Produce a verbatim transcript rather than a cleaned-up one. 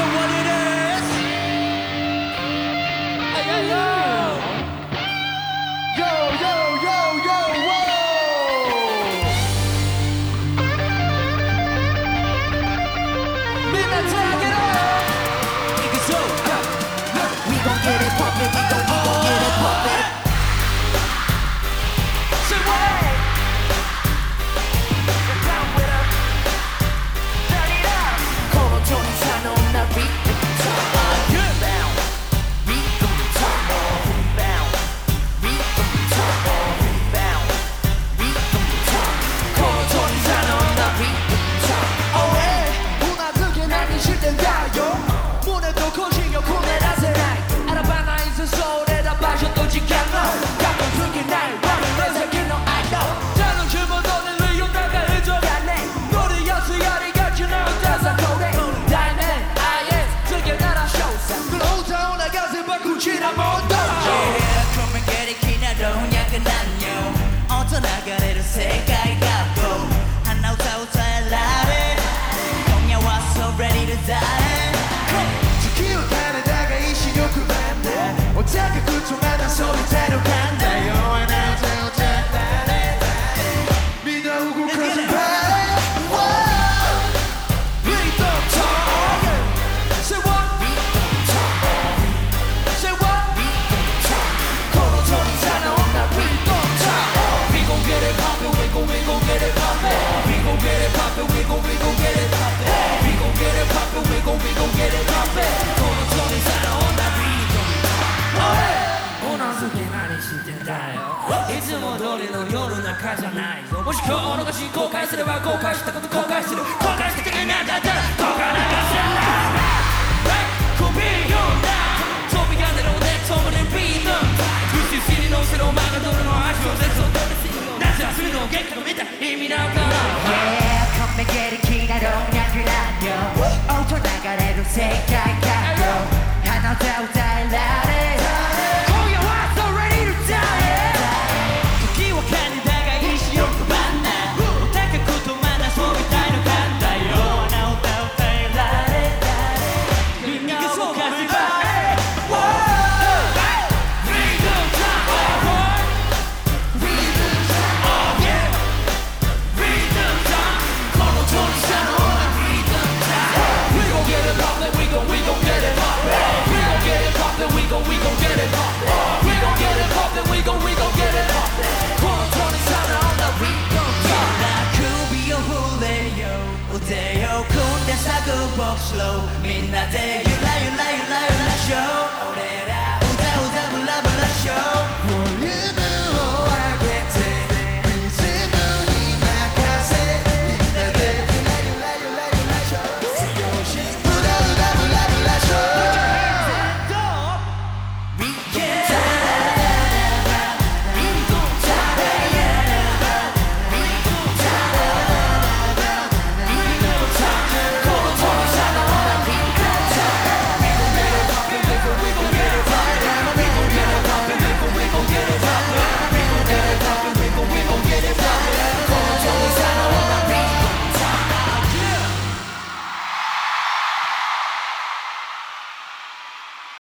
know what it is. Hey, hey, yo. Yo, yo, yo, yo, whoa. Midnight tag it up. Take it so, We gon' get it poppin', we gon' we gon' get it poppin'. say what?もし今日のがし後悔すれば後悔したこと後悔する後悔してくれなかったら後悔なんか知らない首よな飛び跳ねろね止まれビート牛尻のせろマガドルの足を絶を取る夏休みの元気の見た意味なんかな Yeah come and get it 気が老若男女音流れる世界観と鼻歌歌えられ今夜は so ready to die 時は金だが意志よくばんなお高くとまなそうみたいのかんだよ鼻歌歌えられみんなを動かせばみんなでゆらゆらゆらゆらしよう俺らうだうだブラブラしよう